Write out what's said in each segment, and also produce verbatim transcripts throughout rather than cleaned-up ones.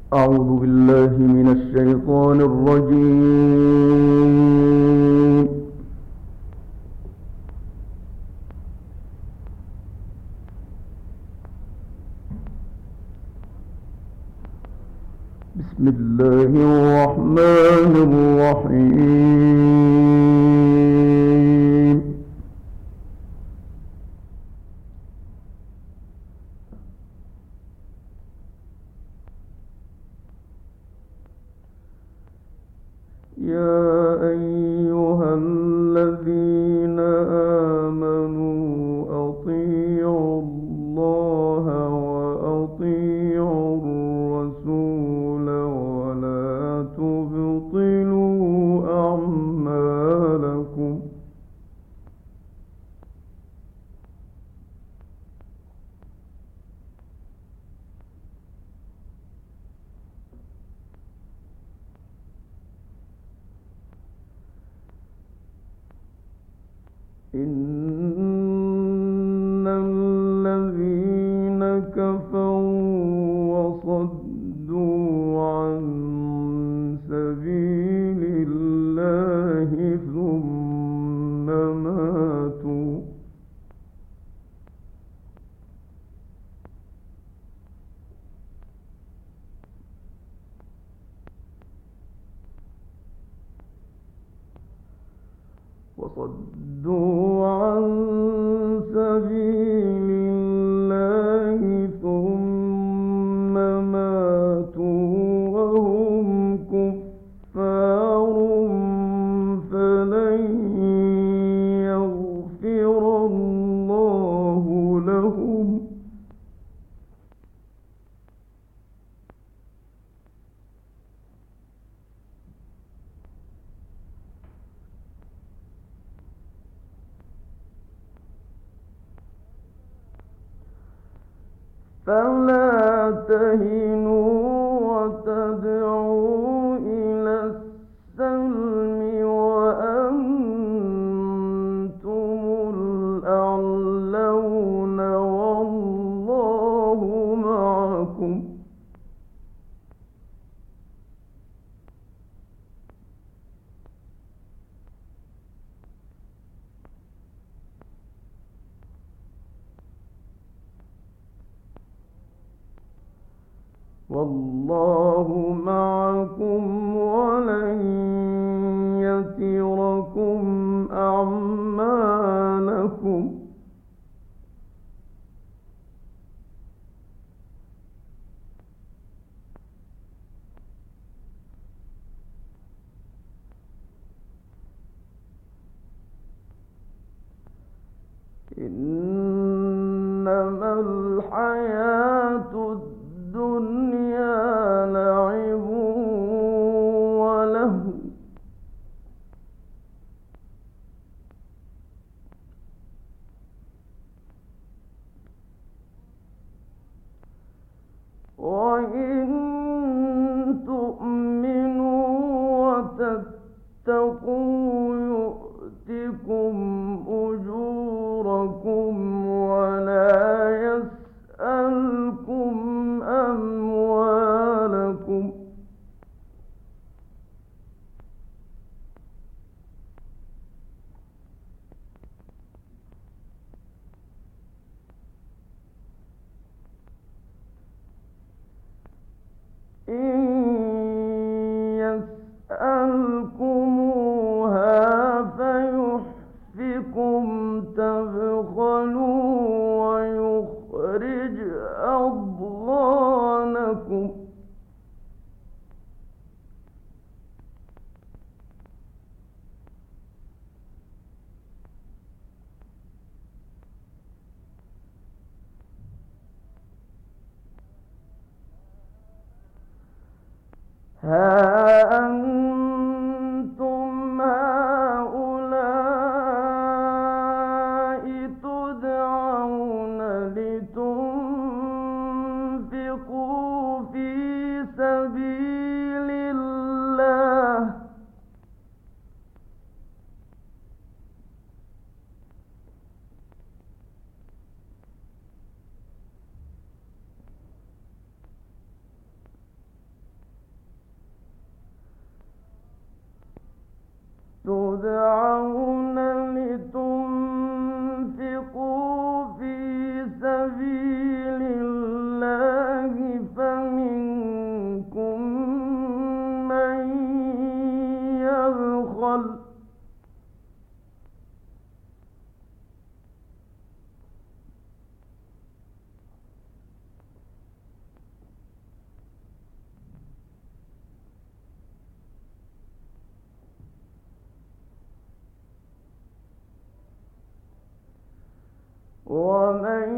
أعوذ بالله من الشيطان الرجيم. بسم الله الرحمن الرحيم. يا أيها الذين آمنوا أطيعوا الله وأطيعوا الرسول ولا تبطلوا أعمالكم. إن الذين كفروا وصدوا عن سبيل الله ثم ماتوا وصدوا عن سبيل الله ثم ماتوا وهم كفار فلن يغفر الله لهم. فلا تهنوا وتدعوا إلى السلم وأنتم الأعلون والله معكم. والله معكم ولن يتركم أعمالكم. إنما الحياة الدنيا لعب ولهو وإن تؤمنوا وتتقوا يؤتكم أجوركم ولا يسألكم أموالكم. إن يسألكموها فيحفكم تبخلوا ويخرج أضغانكم. ها أنتم هؤلاء تدعون لتنفقوا في سبيل الله تدعون لتنفقوا في سبيل الله فمنكم من يبخل ومن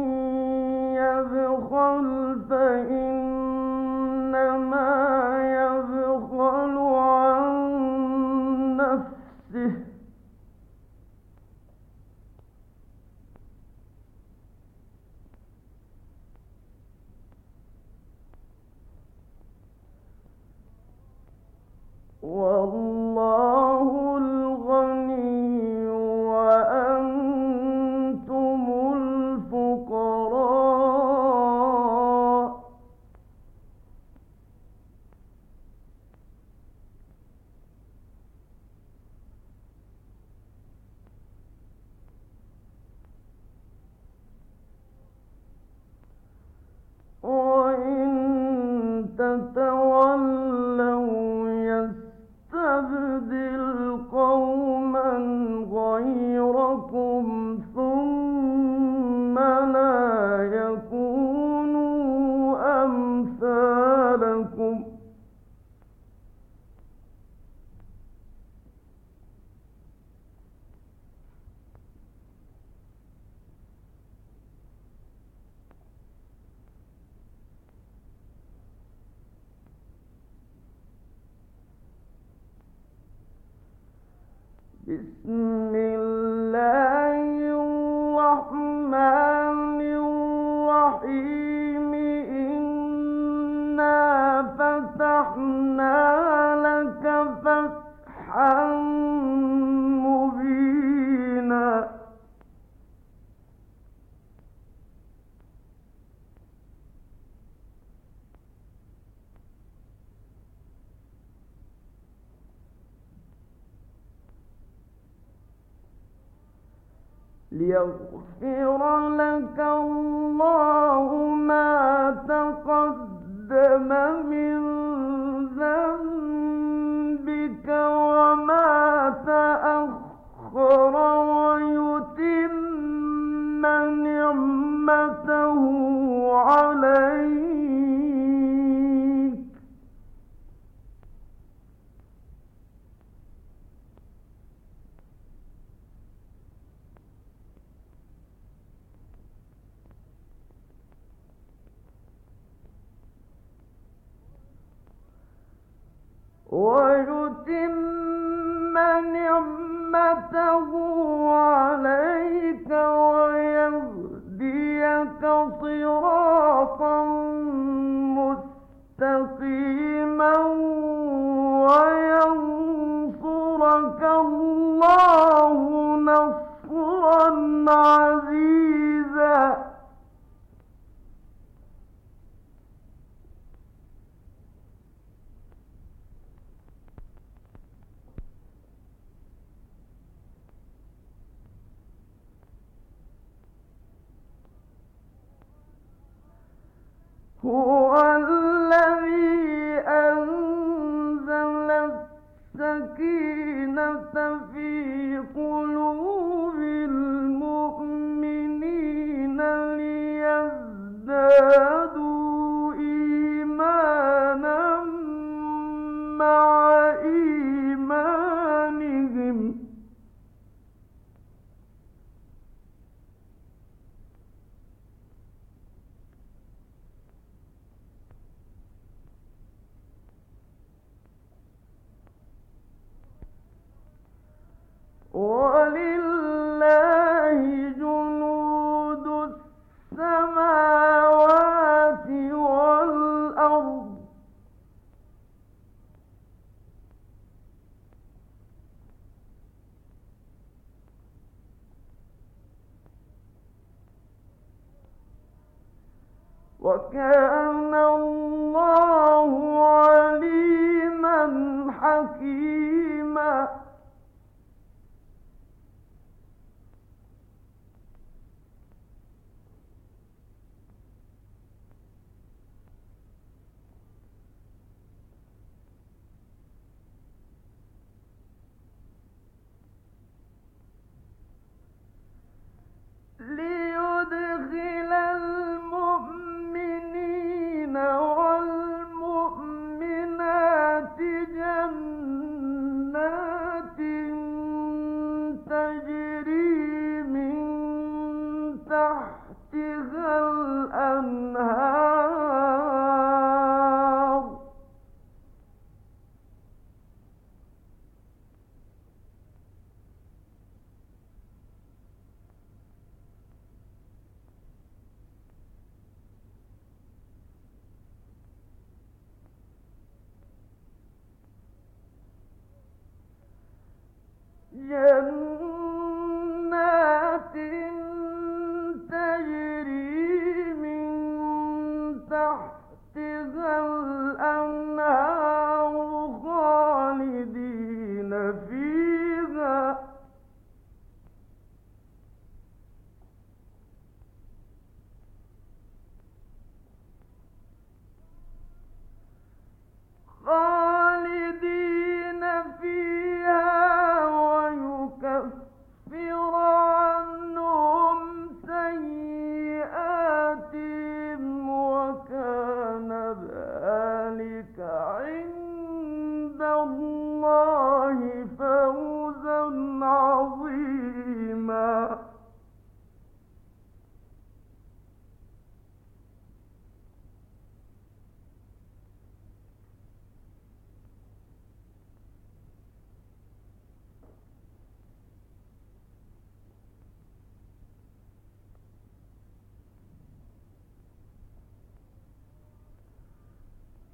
يبخل فإنما يبخل عن نفسه والله الغني وأنتم الفقراء وإن تتولوا يستبدل قوما غيركم ثم لا يكونوا أمثالكم بسم الله الرحمن الرحيم إنا فتحنا لك فتحا مبينا ليغفر لك الله ما تقدم من ذنبك وما تأخر ويتم نعمته عليك ويتم نعمته عليك ويهديك صراطا مستقيما وينصرك الله نصرا عزيزا هو الذي أنزل السكينة في قلوب المؤمنين ليزدادوا إيمانا مع إيمانهم ولله جنود السماوات والأرض وكان الله عليما حكيما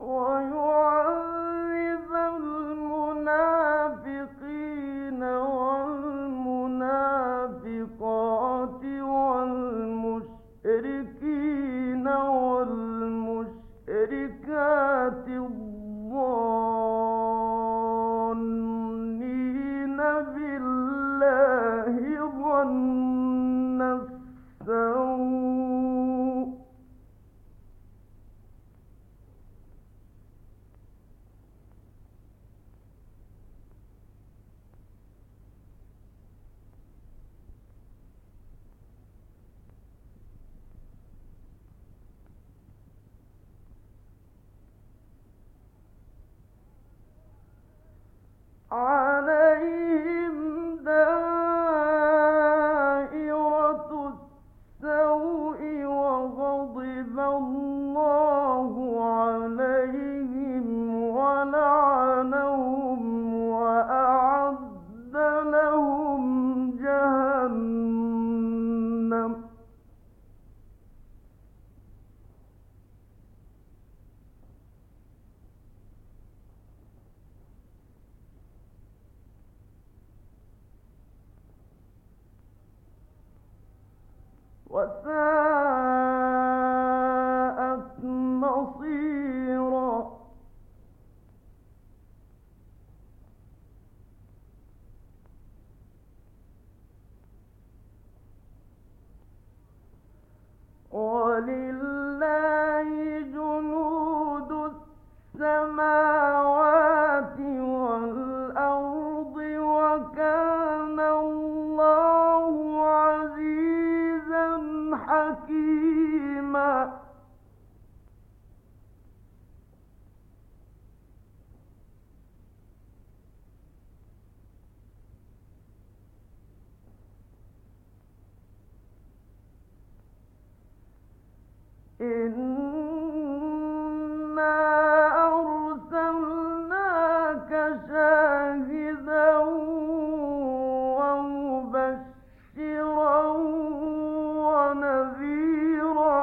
ويعذب المنافقين والمنافقات والمشركين والمشركات الظانين بالله ظن السوء عليهم دائرة السوء وغضب الله عليهم ولعنهم وأعد لهم جهنم وساءت مصيرا. ولله جنود السماوات والأرض وكان الله عزيزا حكيما. إنا أرسلناك شاهدا ومبشرا ونذيرا.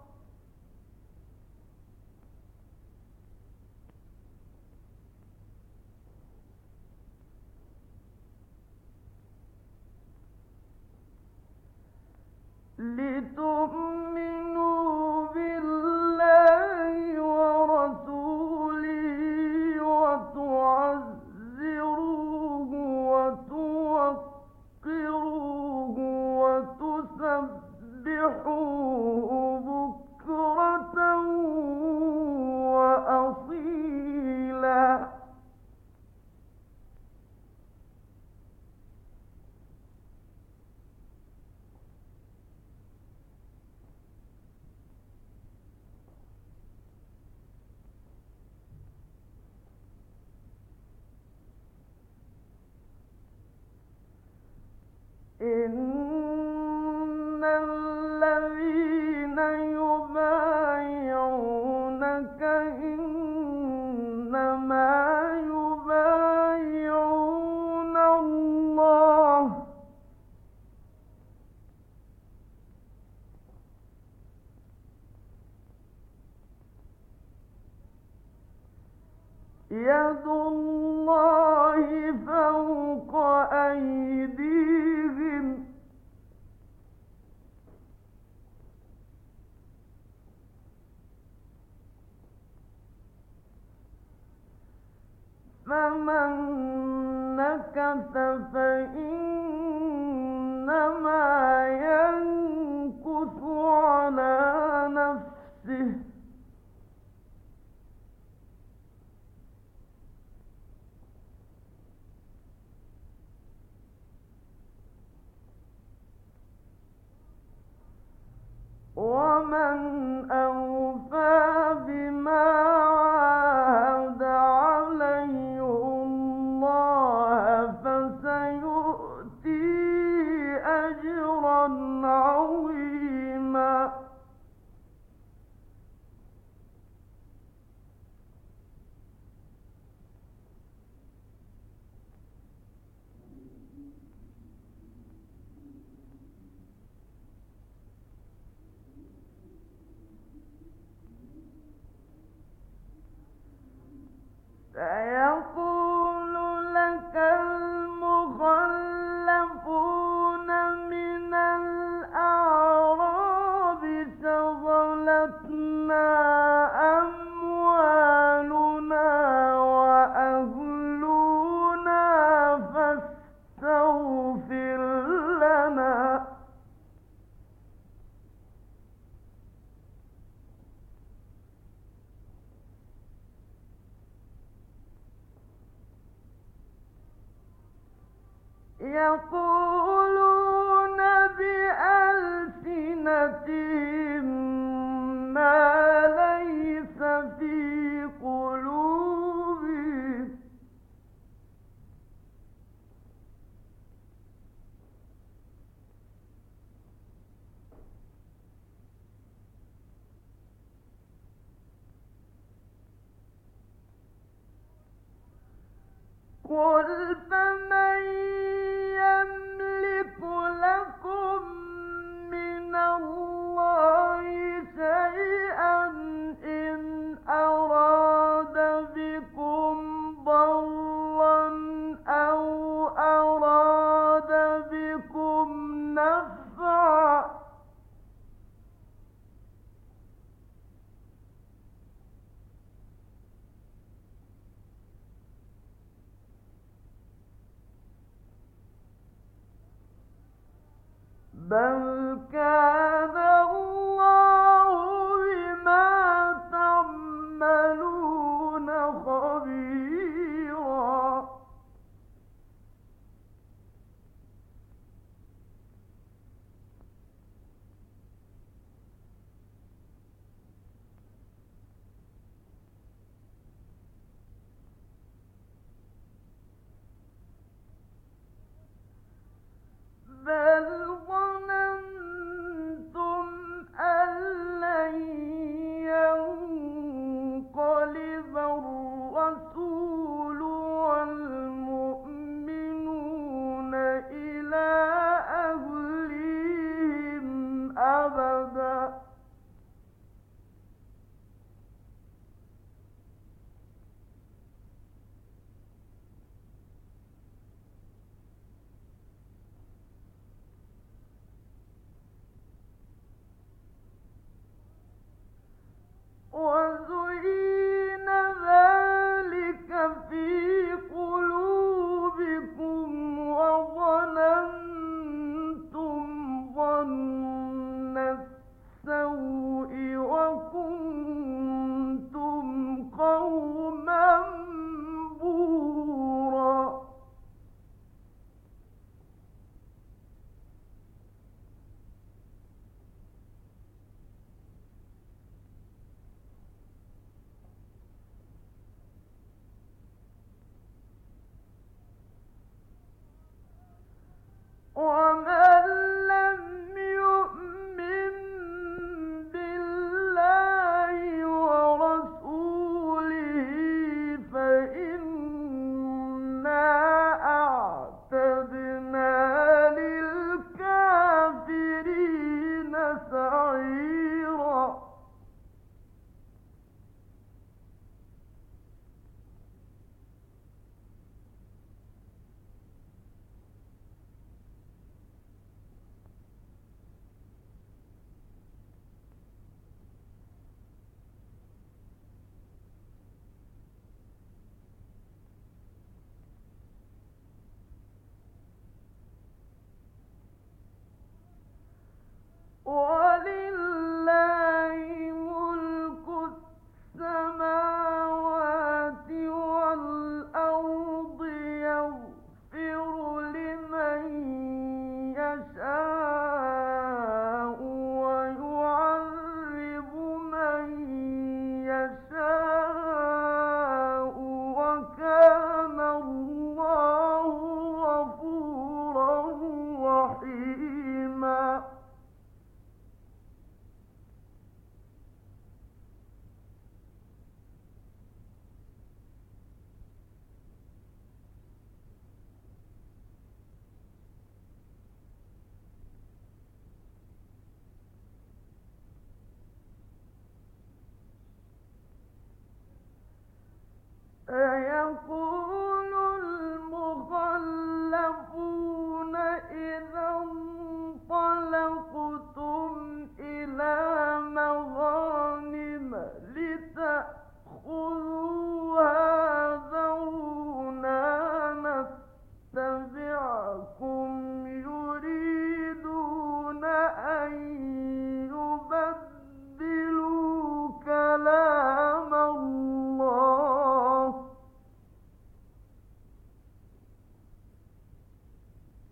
لتؤمنوا بالله ورسوله وتعزروه وتوقروه وتسبحوه بكرة وأصيلا. إن الذين يبايعونك إنما يبايعون الله يد الله فوق أيديهم فمن نكث فإنما ينكث على نفسه ومن أوفى بما عاهد عليه الله فسيؤتيه أجرا عظيما. يقولون بألسنتهم ما ليس في قلوبهم قل فمن يملك لكم من الله شيئا إن أراد بكم ضرا أو أراد بكم نفعا بل كان الله بما تعملون خبيرا بل ظننتم أن لن ينقلب الرسول والمؤمنون إلى أهلهم أبدا وزين ذلك في قلوبكم وظننتم ظن السوء وكنتم قوما بورا ومن لم يؤمن بالله ورسوله فإنا أعتدنا للكافرين سعيرا ولله ملك السماوات والأرض يغفر لمن يشاء ويعذب من يشاء وكان الله غفورا رحيما سيقول المخلفون إذا انطلقتم إلى مغانم لتأخذوها ذرونا نتبعكم يريدون أن يبدلوا كلام الله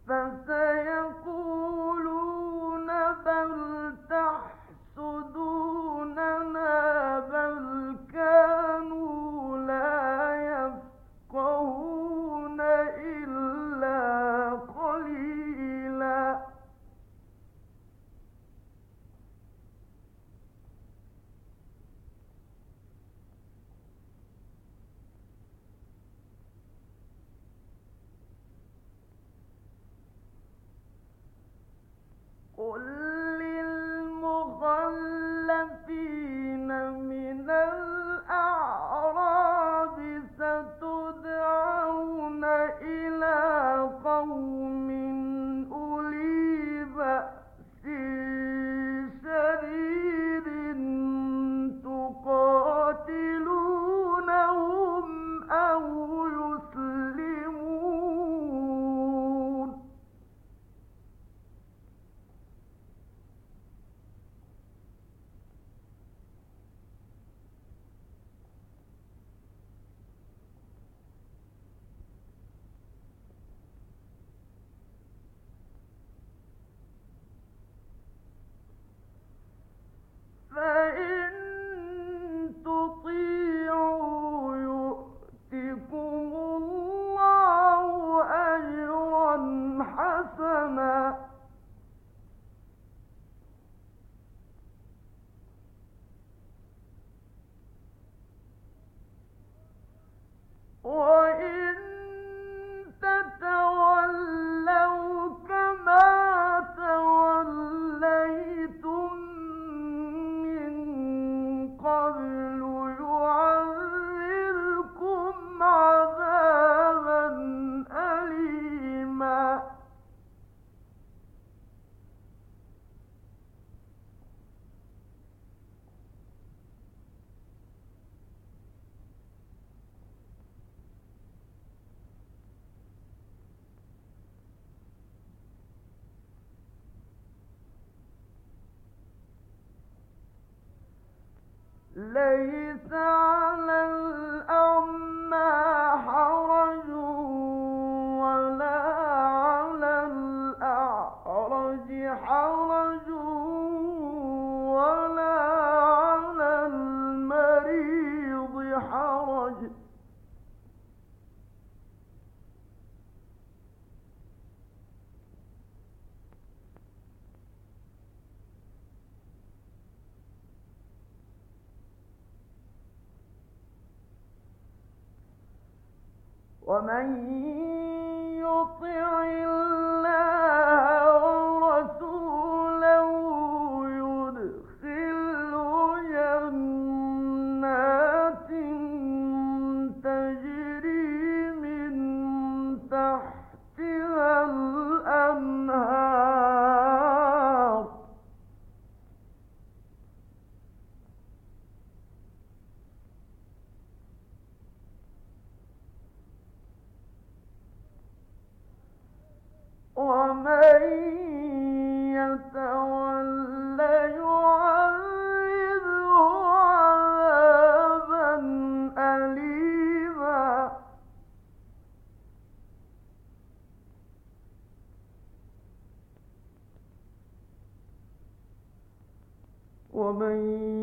فسيقولون بل تحسدوننا بل كانوا لا يفقهون إلا قليلا. قل للمخلفين من الأعراب ستدعون إلى قوم أولي بأس شديد تقاتلونهم أو يسلمون. فإن تطيعوا يؤتكم الله أجرا حسنا وإن تتولوا كما توليتم من قبل يعذبكم عذابا أليما. ليس على الأعمى حرج ولا على الأعرج حرج ولا على المريض حرج ومن يطع الله ورسوله يدخله جنات تجري من تحتها الأنهار ومن يتول يعذبه عذابا أليما. ومن